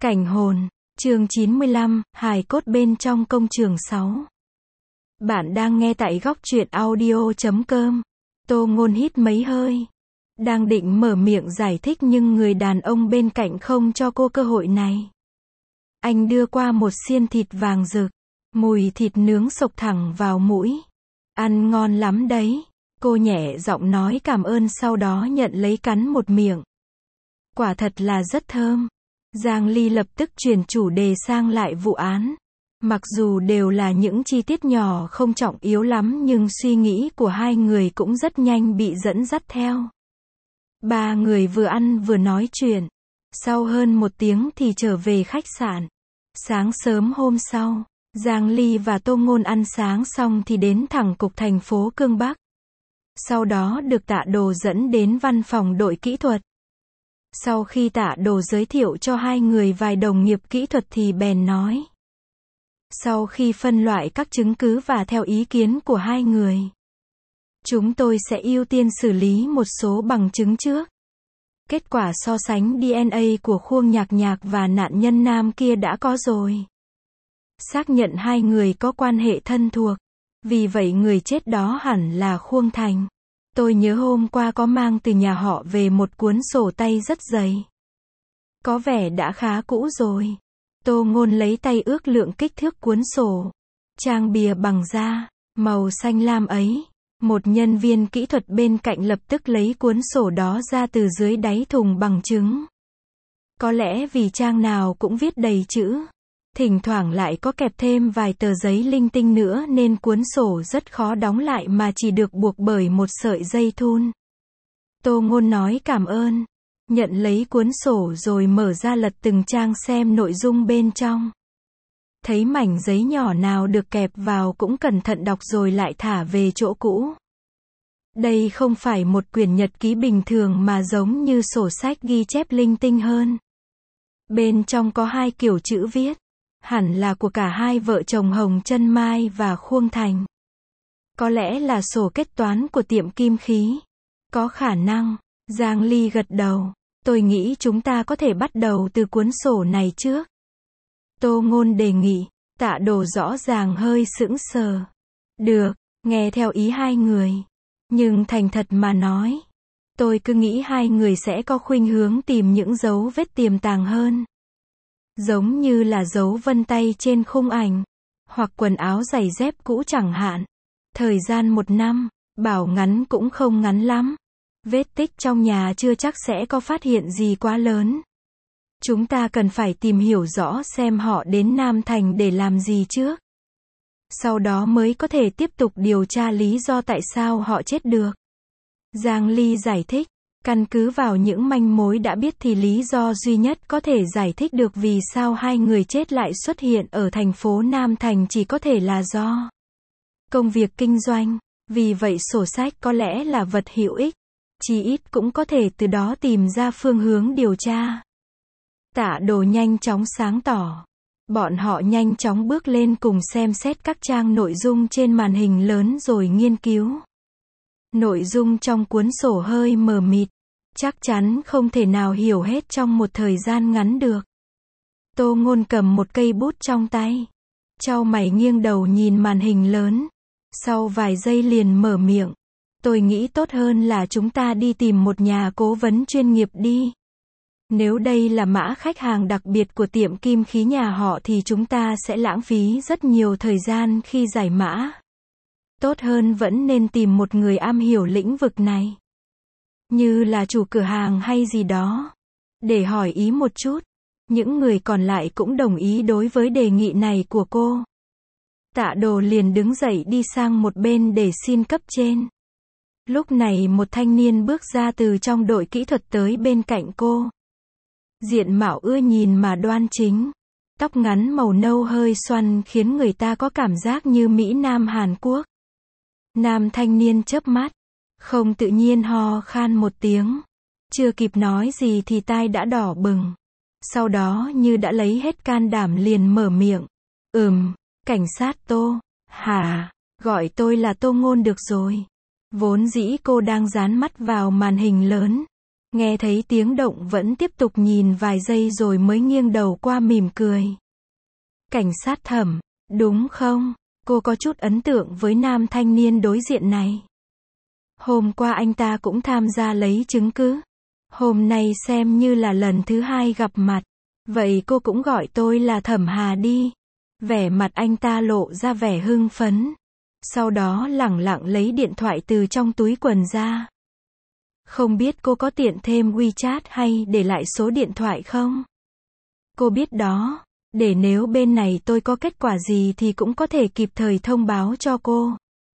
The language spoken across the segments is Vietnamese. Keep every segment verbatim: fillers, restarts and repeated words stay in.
Cảnh hồn, chương chín mươi lăm, hài cốt bên trong công trường sáu. Bạn đang nghe tại góc truyện audio chấm com. Tô Ngôn hít mấy hơi. Đang định mở miệng giải thích nhưng người đàn ông bên cạnh không cho cô cơ hội này. Anh đưa qua một xiên thịt vàng rực. Mùi thịt nướng xộc thẳng vào mũi. Ăn ngon lắm đấy. Cô nhẹ giọng nói cảm ơn sau đó nhận lấy cắn một miệng. Quả thật là rất thơm. Giang Ly lập tức chuyển chủ đề sang lại vụ án. Mặc dù đều là những chi tiết nhỏ không trọng yếu lắm nhưng suy nghĩ của hai người cũng rất nhanh bị dẫn dắt theo. Ba người vừa ăn vừa nói chuyện. Sau hơn một tiếng thì trở về khách sạn. Sáng sớm hôm sau, Giang Ly và Tô Ngôn ăn sáng xong thì đến thẳng cục thành phố Cương Bắc. Sau đó được Tạ Đồ dẫn đến văn phòng đội kỹ thuật. Sau khi Tạ Đồ giới thiệu cho hai người vài đồng nghiệp kỹ thuật thì bèn nói. Sau khi phân loại các chứng cứ và theo ý kiến của hai người, chúng tôi sẽ ưu tiên xử lý một số bằng chứng trước. Kết quả so sánh đê en a của Khuông Nhạc Nhạc và nạn nhân nam kia đã có rồi. Xác nhận hai người có quan hệ thân thuộc. Vì vậy người chết đó hẳn là Khuông Thành. Tôi nhớ hôm qua có mang từ nhà họ về một cuốn sổ tay rất dày. Có vẻ đã khá cũ rồi. Tô Ngôn lấy tay ước lượng kích thước cuốn sổ. Trang bìa bằng da, màu xanh lam ấy. Một nhân viên kỹ thuật bên cạnh lập tức lấy cuốn sổ đó ra từ dưới đáy thùng bằng chứng. Có lẽ vì trang nào cũng viết đầy chữ. Thỉnh thoảng lại có kẹp thêm vài tờ giấy linh tinh nữa nên cuốn sổ rất khó đóng lại mà chỉ được buộc bởi một sợi dây thun. Tô Ngôn nói cảm ơn. Nhận lấy cuốn sổ rồi mở ra lật từng trang xem nội dung bên trong. Thấy mảnh giấy nhỏ nào được kẹp vào cũng cẩn thận đọc rồi lại thả về chỗ cũ. Đây không phải một quyển nhật ký bình thường mà giống như sổ sách ghi chép linh tinh hơn. Bên trong có hai kiểu chữ viết. Hẳn là của cả hai vợ chồng Hồng Chân Mai và Khuông Thành. Có lẽ là sổ kết toán của tiệm kim khí. Có khả năng. Giang Ly gật đầu. Tôi nghĩ chúng ta có thể bắt đầu từ cuốn sổ này trước. Tô Ngôn đề nghị. Tạ Đồ rõ ràng hơi sững sờ. Được, nghe theo ý hai người. Nhưng thành thật mà nói, tôi cứ nghĩ hai người sẽ có khuynh hướng tìm những dấu vết tiềm tàng hơn. Giống như là dấu vân tay trên khung ảnh, hoặc quần áo giày dép cũ chẳng hạn. Thời gian một năm, bảo ngắn cũng không ngắn lắm. Vết tích trong nhà chưa chắc sẽ có phát hiện gì quá lớn. Chúng ta cần phải tìm hiểu rõ xem họ đến Nam Thành để làm gì trước. Sau đó mới có thể tiếp tục điều tra lý do tại sao họ chết được. Giang Ly giải thích. Căn cứ vào những manh mối đã biết thì lý do duy nhất có thể giải thích được vì sao hai người chết lại xuất hiện ở thành phố Nam Thành chỉ có thể là do công việc kinh doanh. Vì vậy sổ sách có lẽ là vật hữu ích. Chí ít cũng có thể từ đó tìm ra phương hướng điều tra. Tạ Đồ nhanh chóng sáng tỏ. Bọn họ nhanh chóng bước lên cùng xem xét các trang nội dung trên màn hình lớn rồi nghiên cứu. Nội dung trong cuốn sổ hơi mờ mịt. Chắc chắn không thể nào hiểu hết trong một thời gian ngắn được. Tô Ngôn cầm một cây bút trong tay. Chau mày nghiêng đầu nhìn màn hình lớn. Sau vài giây liền mở miệng. Tôi nghĩ tốt hơn là chúng ta đi tìm một nhà cố vấn chuyên nghiệp đi. Nếu đây là mã khách hàng đặc biệt của tiệm kim khí nhà họ thì chúng ta sẽ lãng phí rất nhiều thời gian khi giải mã. Tốt hơn vẫn nên tìm một người am hiểu lĩnh vực này. Như là chủ cửa hàng hay gì đó. Để hỏi ý một chút. Những người còn lại cũng đồng ý đối với đề nghị này của cô. Tạ Đồ liền đứng dậy đi sang một bên để xin cấp trên. Lúc này một thanh niên bước ra từ trong đội kỹ thuật tới bên cạnh cô. Diện mạo ưa nhìn mà đoan chính. Tóc ngắn màu nâu hơi xoăn khiến người ta có cảm giác như Mỹ Nam Hàn Quốc. Nam thanh niên chớp mắt. Không tự nhiên ho khan một tiếng. Chưa kịp nói gì thì tai đã đỏ bừng. Sau đó như đã lấy hết can đảm liền mở miệng. Ừm, cảnh sát Tô. Hả, gọi tôi là Tô Ngôn được rồi. Vốn dĩ cô đang dán mắt vào màn hình lớn. Nghe thấy tiếng động vẫn tiếp tục nhìn vài giây rồi mới nghiêng đầu qua mỉm cười. Cảnh sát Thẩm, đúng không? Cô có chút ấn tượng với nam thanh niên đối diện này. Hôm qua anh ta cũng tham gia lấy chứng cứ. Hôm nay xem như là lần thứ hai gặp mặt. Vậy cô cũng gọi tôi là Thẩm Hà đi. Vẻ mặt anh ta lộ ra vẻ hưng phấn. Sau đó lẳng lặng lấy điện thoại từ trong túi quần ra. Không biết cô có tiện thêm WeChat hay để lại số điện thoại không? Cô biết đó, để nếu bên này tôi có kết quả gì thì cũng có thể kịp thời thông báo cho cô.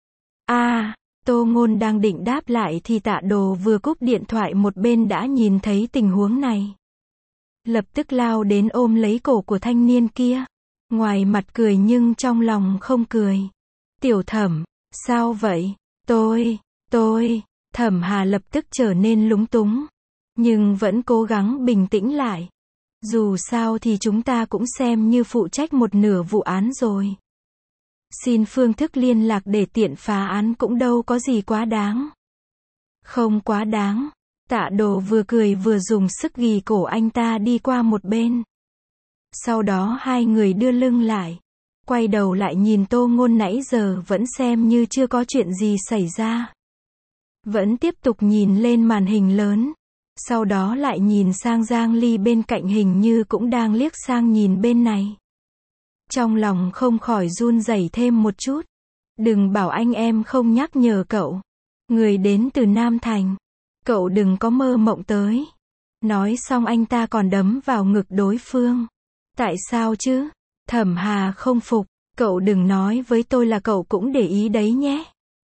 À, Tô Ngôn đang định đáp lại thì Tạ Đồ vừa cúp điện thoại một bên đã nhìn thấy tình huống này. Lập tức lao đến ôm lấy cổ của thanh niên kia. Ngoài mặt cười nhưng trong lòng không cười. Tiểu Thẩm, sao vậy? Tôi, tôi, Thẩm Hà lập tức trở nên lúng túng. Nhưng vẫn cố gắng bình tĩnh lại. Dù sao thì chúng ta cũng xem như phụ trách một nửa vụ án rồi. Xin phương thức liên lạc để tiện phá án cũng đâu có gì quá đáng. Không quá đáng. Tạ Đồ vừa cười vừa dùng sức ghì cổ anh ta đi qua một bên. Sau đó hai người đưa lưng lại. Quay đầu lại nhìn Tô Ngôn nãy giờ vẫn xem như chưa có chuyện gì xảy ra. Vẫn tiếp tục nhìn lên màn hình lớn. Sau đó lại nhìn sang Giang Ly bên cạnh hình như cũng đang liếc sang nhìn bên này. Trong lòng không khỏi run rẩy thêm một chút. Đừng bảo anh em không nhắc nhở cậu. Người đến từ Nam Thành. Cậu đừng có mơ mộng tới. Nói xong anh ta còn đấm vào ngực đối phương. Tại sao chứ? Thẩm Hà không phục. Cậu đừng nói với tôi là cậu cũng để ý đấy nhé.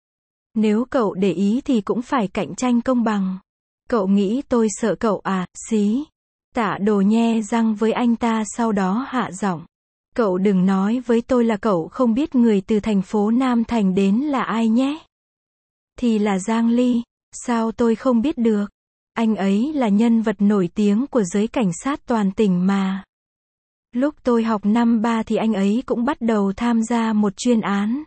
Nếu cậu để ý thì cũng phải cạnh tranh công bằng. Cậu nghĩ tôi sợ cậu à, xí. Tạ Đồ nhe răng với anh ta sau đó hạ giọng. Cậu đừng nói với tôi là cậu không biết người từ thành phố Nam Thành đến là ai nhé. Thì là Giang Ly. Sao tôi không biết được? Anh ấy là nhân vật nổi tiếng của giới cảnh sát toàn tỉnh mà. Lúc tôi học năm ba thì anh ấy cũng bắt đầu tham gia một chuyên án.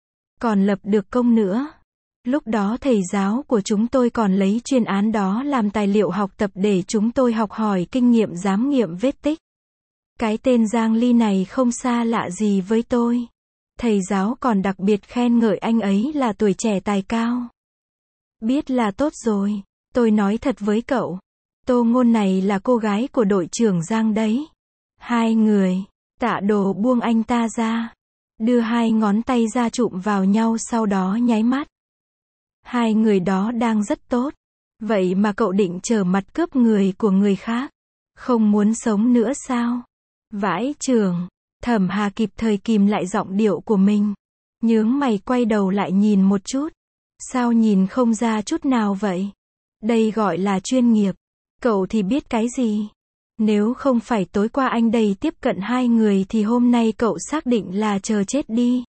Còn lập được công nữa. Lúc đó thầy giáo của chúng tôi còn lấy chuyên án đó làm tài liệu học tập để chúng tôi học hỏi kinh nghiệm giám nghiệm vết tích. Cái tên Giang Ly này không xa lạ gì với tôi. Thầy giáo còn đặc biệt khen ngợi anh ấy là tuổi trẻ tài cao. Biết là tốt rồi. Tôi nói thật với cậu. Tô Ngôn này là cô gái của đội trưởng Giang đấy. Hai người. Tạ Đồ buông anh ta ra. Đưa hai ngón tay ra chụm vào nhau sau đó nháy mắt. Hai người đó đang rất tốt. Vậy mà cậu định trở mặt cướp người của người khác. Không muốn sống nữa sao? Vãi chưởng. Thẩm Hà kịp thời kìm lại giọng điệu của mình. Nhướng mày quay đầu lại nhìn một chút. Sao nhìn không ra chút nào vậy? Đây gọi là chuyên nghiệp. Cậu thì biết cái gì? Nếu không phải tối qua anh đây tiếp cận hai người thì hôm nay cậu xác định là chờ chết đi.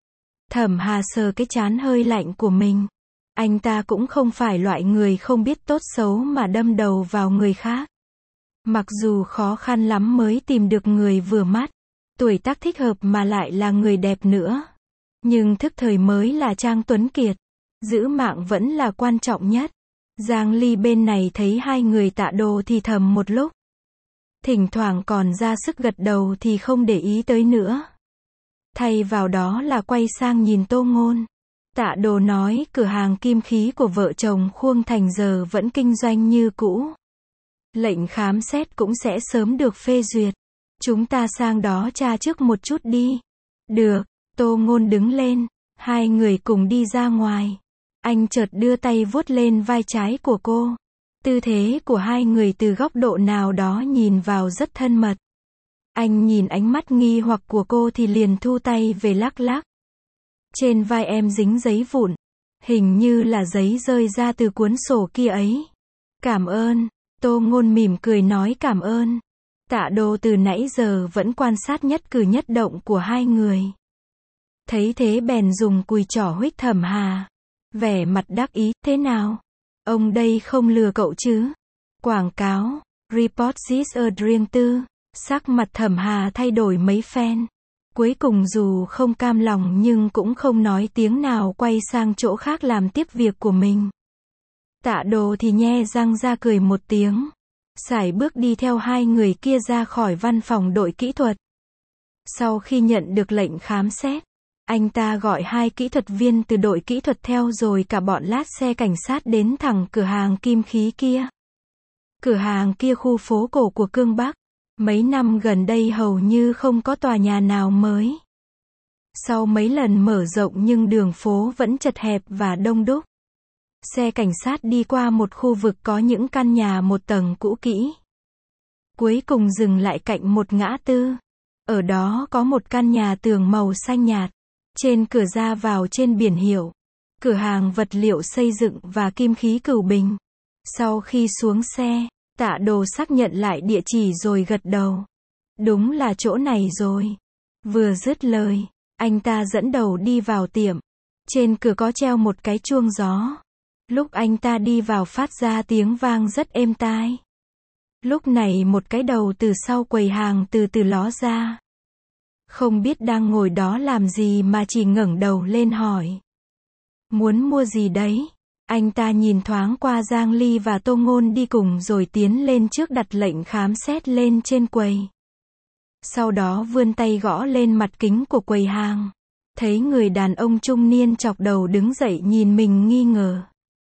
Thẩm Hà sờ cái trán hơi lạnh của mình. Anh ta cũng không phải loại người không biết tốt xấu mà đâm đầu vào người khác. Mặc dù khó khăn lắm mới tìm được người vừa mắt, tuổi tác thích hợp mà lại là người đẹp nữa. Nhưng thức thời mới là Trang Tuấn Kiệt. Giữ mạng vẫn là quan trọng nhất. Giang Ly bên này thấy hai người Tạ Đồ thì thầm một lúc. Thỉnh thoảng còn ra sức gật đầu thì không để ý tới nữa. Thay vào đó là quay sang nhìn Tô Ngôn. Tạ Đồ nói cửa hàng kim khí của vợ chồng Khuông Thành giờ vẫn kinh doanh như cũ. Lệnh khám xét cũng sẽ sớm được phê duyệt. Chúng ta sang đó tra trước một chút đi. Được, Tô Ngôn đứng lên. Hai người cùng đi ra ngoài. Anh chợt đưa tay vuốt lên vai trái của cô. Tư thế của hai người từ góc độ nào đó nhìn vào rất thân mật. Anh nhìn ánh mắt nghi hoặc của cô thì liền thu tay về lắc lắc. Trên vai em dính giấy vụn. Hình như là giấy rơi ra từ cuốn sổ kia ấy. Cảm ơn. Tô Ngôn mỉm cười nói cảm ơn. Tạ Đồ từ nãy giờ vẫn quan sát nhất cử nhất động của hai người. Thấy thế bèn dùng cùi trỏ huých Thẩm Hà. Vẻ mặt đắc ý, thế nào? Ông đây không lừa cậu chứ? Quảng cáo, report this a riêng tư. Sắc mặt Thẩm Hà thay đổi mấy phen. Cuối cùng dù không cam lòng nhưng cũng không nói tiếng nào quay sang chỗ khác làm tiếp việc của mình. Tạ Đồ thì nhe răng ra cười một tiếng. Sải bước đi theo hai người kia ra khỏi văn phòng đội kỹ thuật. Sau khi nhận được lệnh khám xét, anh ta gọi hai kỹ thuật viên từ đội kỹ thuật theo rồi cả bọn lát xe cảnh sát đến thẳng cửa hàng kim khí kia. Cửa hàng kia khu phố cổ của Cương Bắc. Mấy năm gần đây hầu như không có tòa nhà nào mới. Sau mấy lần mở rộng nhưng đường phố vẫn chật hẹp và đông đúc. Xe cảnh sát đi qua một khu vực có những căn nhà một tầng cũ kỹ. Cuối cùng dừng lại cạnh một ngã tư. Ở đó có một căn nhà tường màu xanh nhạt. Trên cửa ra vào trên biển hiệu, cửa hàng vật liệu xây dựng và kim khí Cửu Bình. Sau khi xuống xe, Tạ Đồ xác nhận lại địa chỉ rồi gật đầu. Đúng là chỗ này rồi. Vừa dứt lời, anh ta dẫn đầu đi vào tiệm. Trên cửa có treo một cái chuông gió. Lúc anh ta đi vào phát ra tiếng vang rất êm tai. Lúc này một cái đầu từ sau quầy hàng từ từ ló ra. Không biết đang ngồi đó làm gì mà chỉ ngẩng đầu lên hỏi. Muốn mua gì đấy? Anh ta nhìn thoáng qua Giang Ly và Tô Ngôn đi cùng rồi tiến lên trước đặt lệnh khám xét lên trên quầy. Sau đó vươn tay gõ lên mặt kính của quầy hàng. Thấy người đàn ông trung niên chọc đầu đứng dậy nhìn mình nghi ngờ.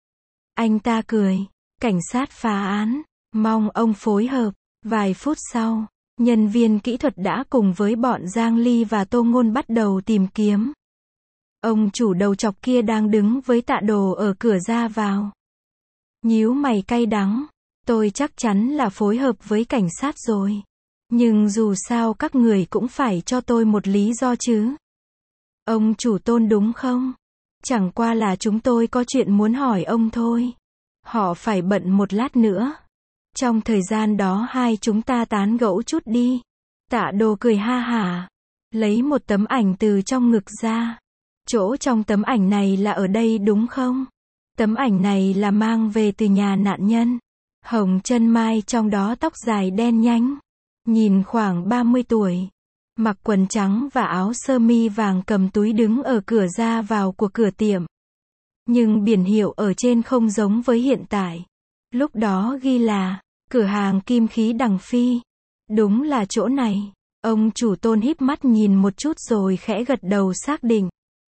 Anh ta cười. Cảnh sát phá án. Mong ông phối hợp. Vài phút sau, nhân viên kỹ thuật đã cùng với bọn Giang Ly và Tô Ngôn bắt đầu tìm kiếm. Ông chủ đầu chọc kia đang đứng với Tạ Đồ ở cửa ra vào. Nhíu mày cay đắng. Tôi chắc chắn là phối hợp với cảnh sát rồi. Nhưng dù sao các người cũng phải cho tôi một lý do chứ. Ông chủ Tôn đúng không? Chẳng qua là chúng tôi có chuyện muốn hỏi ông thôi. Họ phải bận một lát nữa. Trong thời gian đó hai chúng ta tán gẫu chút đi. Tạ Đồ cười ha hả. Lấy một tấm ảnh từ trong ngực ra. Chỗ trong tấm ảnh này là ở đây đúng không? Tấm ảnh này là mang về từ nhà nạn nhân. Hồng Chân Mai trong đó tóc dài đen nhánh. Nhìn khoảng ba mươi tuổi. Mặc quần trắng và áo sơ mi vàng cầm túi đứng ở cửa ra vào của cửa tiệm. Nhưng biển hiệu ở trên không giống với hiện tại. Lúc đó ghi là cửa hàng kim khí Đằng Phi. Đúng là chỗ này. Ông chủ Tôn híp mắt nhìn một chút rồi khẽ gật đầu xác định.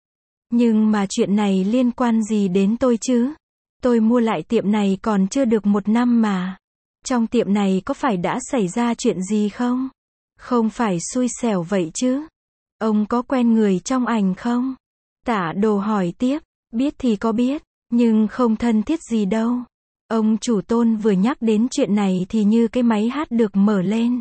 Nhưng mà chuyện này liên quan gì đến tôi chứ? Tôi mua lại tiệm này còn chưa được một năm mà. Trong tiệm này có phải đã xảy ra chuyện gì không? Không phải xui xẻo vậy chứ? Ông có quen người trong ảnh không? Tạ Đồ hỏi tiếp. Biết thì có biết, nhưng không thân thiết gì đâu. Ông chủ Tôn vừa nhắc đến chuyện này thì như cái máy hát được mở lên.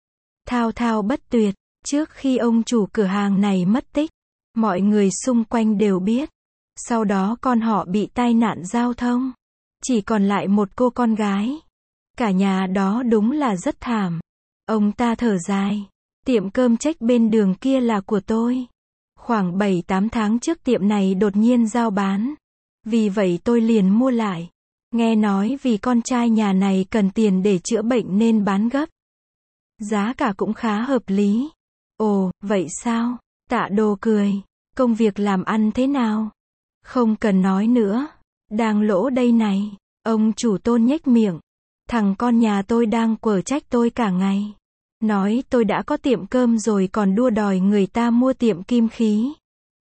Thao thao bất tuyệt. Trước khi ông chủ cửa hàng này mất tích, mọi người xung quanh đều biết. Sau đó con họ bị tai nạn giao thông. Chỉ còn lại một cô con gái. Cả nhà đó đúng là rất thảm. Ông ta thở dài. Tiệm cơm trách bên đường kia là của tôi. Khoảng bảy tám tháng trước tiệm này đột nhiên giao bán. Vì vậy tôi liền mua lại. Nghe nói vì con trai nhà này cần tiền để chữa bệnh nên bán gấp. Giá cả cũng khá hợp lý. Ồ, vậy sao? Tạ Đồ cười. Công việc làm ăn thế nào? Không cần nói nữa. Đang lỗ đây này. Ông chủ Tôn nhếch miệng. Thằng con nhà tôi đang quở trách tôi cả ngày. Nói tôi đã có tiệm cơm rồi còn đua đòi người ta mua tiệm kim khí.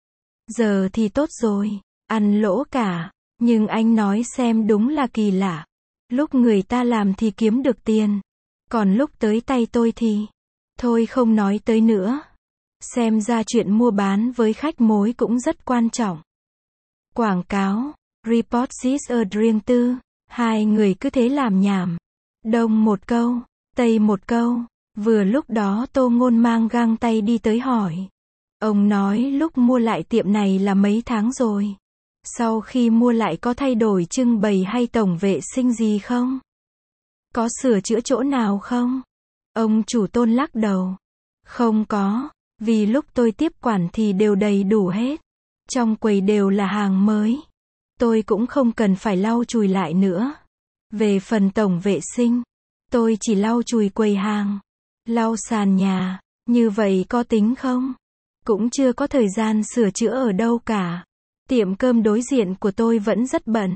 Giờ thì tốt rồi. Ăn lỗ cả. Nhưng anh nói xem đúng là kỳ lạ. Lúc người ta làm thì kiếm được tiền. Còn lúc tới tay tôi thì... Thôi không nói tới nữa. Xem ra chuyện mua bán với khách mối cũng rất quan trọng. Quảng cáo. Report is a riêng tư. Hai người cứ thế làm nhảm. Đông một câu. Tây một câu. Vừa lúc đó Tô Ngôn mang găng tay đi tới hỏi. Ông nói lúc mua lại tiệm này là mấy tháng rồi. Sau khi mua lại có thay đổi trưng bày hay tổng vệ sinh gì không? Có sửa chữa chỗ nào không? Ông chủ Tôn lắc đầu. Không có. Vì lúc tôi tiếp quản thì đều đầy đủ hết. Trong quầy đều là hàng mới. Tôi cũng không cần phải lau chùi lại nữa. Về phần tổng vệ sinh, tôi chỉ lau chùi quầy hàng. Lau sàn nhà. Như vậy có tính không? Cũng chưa có thời gian sửa chữa ở đâu cả. Tiệm cơm đối diện của tôi vẫn rất bận.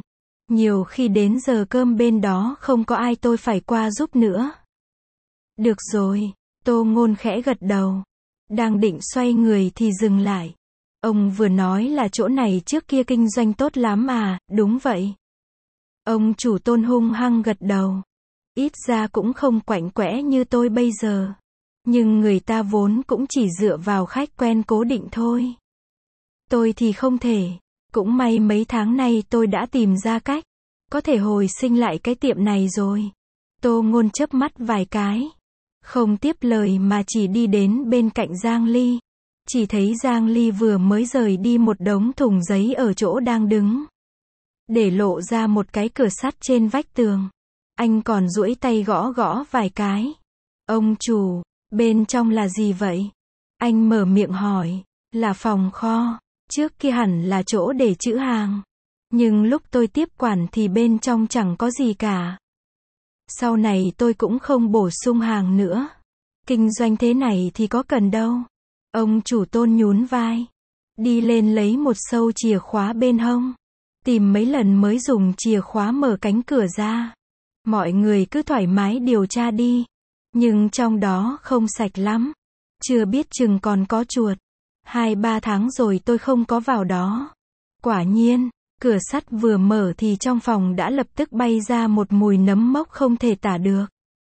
Nhiều khi đến giờ cơm bên đó không có ai tôi phải qua giúp nữa. Được rồi, Tô Ngôn khẽ gật đầu. Đang định xoay người thì dừng lại. Ông vừa nói là chỗ này trước kia kinh doanh tốt lắm à, đúng vậy. Ông chủ Tôn hung hăng gật đầu. Ít ra cũng không quạnh quẽ như tôi bây giờ. Nhưng người ta vốn cũng chỉ dựa vào khách quen cố định thôi. Tôi thì không thể. Cũng may mấy tháng nay tôi đã tìm ra cách. Có thể hồi sinh lại cái tiệm này rồi. Tô Ngôn chớp mắt vài cái. Không tiếp lời mà chỉ đi đến bên cạnh Giang Ly. Chỉ thấy Giang Ly vừa mới rời đi một đống thùng giấy ở chỗ đang đứng. Để lộ ra một cái cửa sắt trên vách tường. Anh còn duỗi tay gõ gõ vài cái. Ông chủ, bên trong là gì vậy? Anh mở miệng hỏi. Là phòng kho. Trước kia hẳn là chỗ để trữ hàng. Nhưng lúc tôi tiếp quản thì bên trong chẳng có gì cả. Sau này tôi cũng không bổ sung hàng nữa. Kinh doanh thế này thì có cần đâu. Ông chủ Tôn nhún vai. Đi lên lấy một sâu chìa khóa bên hông. Tìm mấy lần mới dùng chìa khóa mở cánh cửa ra. Mọi người cứ thoải mái điều tra đi. Nhưng trong đó không sạch lắm. Chưa biết chừng còn có chuột. Hai ba tháng rồi tôi không có vào đó. Quả nhiên, cửa sắt vừa mở thì trong phòng đã lập tức bay ra một mùi nấm mốc không thể tả được.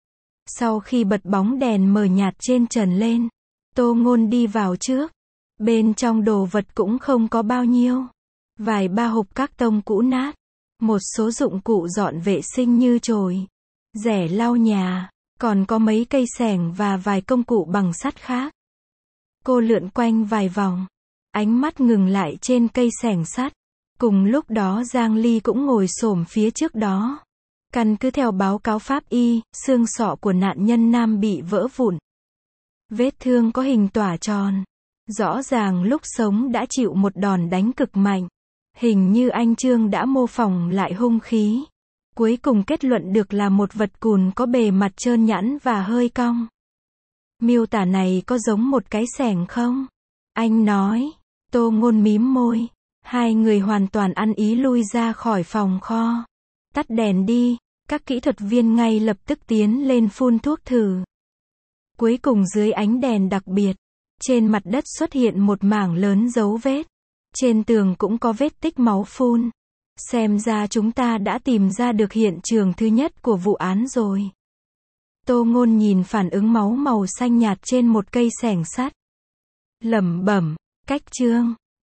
Sau khi bật bóng đèn mờ nhạt trên trần lên, Tô Ngôn đi vào trước. Bên trong đồ vật cũng không có bao nhiêu. Vài ba hộp các tông cũ nát. Một số dụng cụ dọn vệ sinh như chổi, rẻ lau nhà, còn có mấy cây xẻng và vài công cụ bằng sắt khác. Cô lượn quanh vài vòng, ánh mắt ngừng lại trên cây xẻng sắt. Cùng lúc đó Giang Ly cũng ngồi xổm phía trước đó. Căn cứ theo báo cáo pháp y, xương sọ của nạn nhân nam bị vỡ vụn. Vết thương có hình tỏa tròn. Rõ ràng lúc sống đã chịu một đòn đánh cực mạnh. Hình như anh Trương đã mô phỏng lại hung khí. Cuối cùng kết luận được là một vật cùn có bề mặt trơn nhẵn và hơi cong. Miêu tả này có giống một cái xẻng không? Anh nói. Tô Ngôn mím môi. Hai người hoàn toàn ăn ý lui ra khỏi phòng kho. Tắt đèn đi. Các kỹ thuật viên ngay lập tức tiến lên phun thuốc thử. Cuối cùng dưới ánh đèn đặc biệt, trên mặt đất xuất hiện một mảng lớn dấu vết. Trên tường cũng có vết tích máu phun. Xem ra chúng ta đã tìm ra được hiện trường thứ nhất của vụ án rồi. Tô Ngôn nhìn phản ứng máu màu xanh nhạt trên một cây xẻng sắt. Lẩm bẩm, cách Trương,